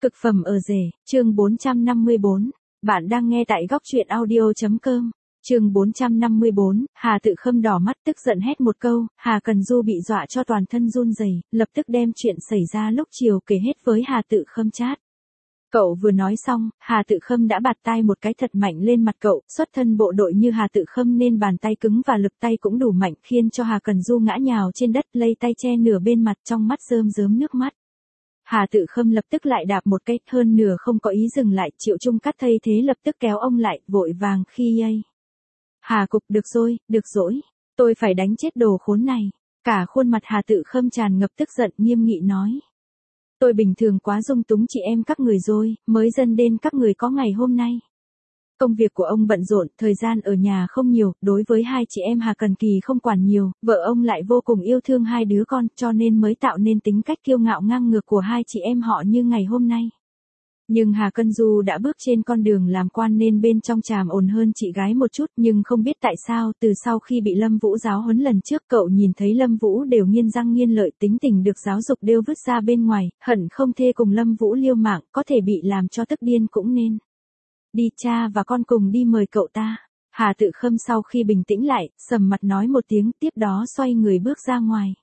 Cực phẩm ở rể, chương 454. Bạn đang nghe tại góc truyện audio.com. Chương 454, Hà Tự Khâm đỏ mắt tức giận hét một câu, Hà Cần Du bị dọa cho toàn thân run rẩy, lập tức đem chuyện xảy ra lúc chiều kể hết với Hà Tự Khâm chát. Cậu vừa nói xong, Hà Tự Khâm đã bạt tai một cái thật mạnh lên mặt cậu, xuất thân bộ đội như Hà Tự Khâm nên bàn tay cứng và lực tay cũng đủ mạnh khiến cho Hà Cần Du ngã nhào trên đất lây tay che nửa bên mặt trong mắt rơm rớm nước mắt. Hà Tự Khâm lập tức lại đạp một cái, hơn nửa không có ý dừng lại, Triệu Trung Cát thay thế lập tức kéo ông lại, vội vàng khi ấy. Hà Cục, được rồi, tôi phải đánh chết đồ khốn này. Cả khuôn mặt Hà Tự Khâm tràn ngập tức giận, nghiêm nghị nói. Tôi bình thường quá dung túng chị em các người rồi, mới dần đến các người có ngày hôm nay. Công việc của ông bận rộn, thời gian ở nhà không nhiều, đối với hai chị em Hà Cần Kỳ không quản nhiều, vợ ông lại vô cùng yêu thương hai đứa con, cho nên mới tạo nên tính cách kiêu ngạo ngang ngược của hai chị em họ như ngày hôm nay. Nhưng Hà Cần Du đã bước trên con đường làm quan nên bên trong tràm ổn hơn chị gái một chút, nhưng không biết tại sao, từ sau khi bị Lâm Vũ giáo huấn lần trước, cậu nhìn thấy Lâm Vũ đều nghiến răng nghiến lợi, tính tình được giáo dục đều vứt ra bên ngoài, hận không thê cùng Lâm Vũ liêu mạng, có thể bị làm cho tức điên cũng nên. Đi, cha và con cùng đi mời cậu ta. Hà Tự Khâm sau khi bình tĩnh lại, sầm mặt nói một tiếng, tiếp đó xoay người bước ra ngoài.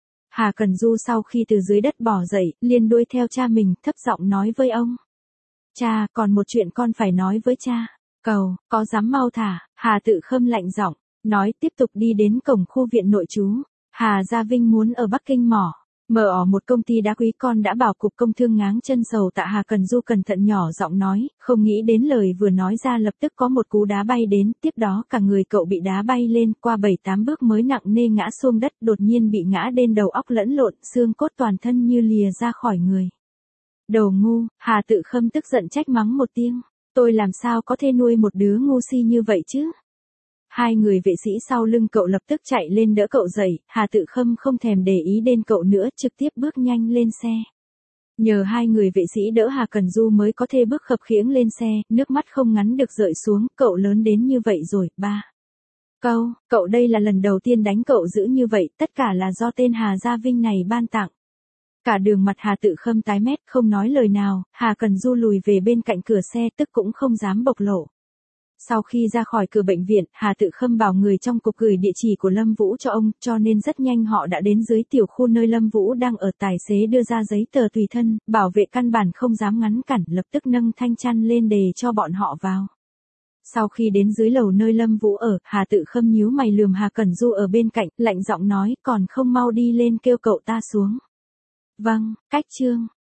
Hà Cần Du sau khi từ dưới đất bò dậy, liền đuổi theo cha mình, thấp giọng nói với ông. Cha, còn một chuyện con phải nói với cha. Cầu, có dám mau thả. Hà Tự Khâm lạnh giọng, nói tiếp tục đi đến cổng khu viện nội trú. Hà Gia Vinh muốn ở Bắc Kinh mở một công ty đá quý, con đã bảo cục công thương ngáng chân sầu tạ. Hà Cần Du cẩn thận nhỏ giọng nói, không nghĩ đến lời vừa nói ra lập tức có một cú đá bay đến, tiếp đó cả người cậu bị đá bay lên, qua 7-8 bước mới nặng nề ngã xuống đất, đột nhiên bị ngã đến đầu óc lẫn lộn, xương cốt toàn thân như lìa ra khỏi người. Đồ ngu, Hà Tự Khâm tức giận trách mắng một tiếng, tôi làm sao có thể nuôi một đứa ngu si như vậy chứ? Hai người vệ sĩ sau lưng cậu lập tức chạy lên đỡ cậu dậy, Hà Tự Khâm không thèm để ý đến cậu nữa, trực tiếp bước nhanh lên xe. Nhờ hai người vệ sĩ đỡ Hà Cần Du mới có thể bước khập khiễng lên xe, nước mắt không ngắn được rơi xuống, cậu lớn đến như vậy rồi, ba. Cậu đây là lần đầu tiên đánh cậu dữ như vậy, tất cả là do tên Hà Gia Vinh này ban tặng. Cả đường mặt Hà Tự Khâm tái mét, không nói lời nào, Hà Cần Du lùi về bên cạnh cửa xe, tức cũng không dám bộc lộ. Sau khi ra khỏi cửa bệnh viện, Hà Tự Khâm bảo người trong cục gửi địa chỉ của Lâm Vũ cho ông, cho nên rất nhanh họ đã đến dưới tiểu khu nơi Lâm Vũ đang ở. Tài xế đưa ra giấy tờ tùy thân, bảo vệ căn bản không dám ngăn cản, lập tức nâng thanh chăn lên để cho bọn họ vào. Sau khi đến dưới lầu nơi Lâm Vũ ở, Hà Tự Khâm nhíu mày lườm Hà Cần Du ở bên cạnh, lạnh giọng nói, còn không mau đi lên kêu cậu ta xuống. Vâng, cách chương.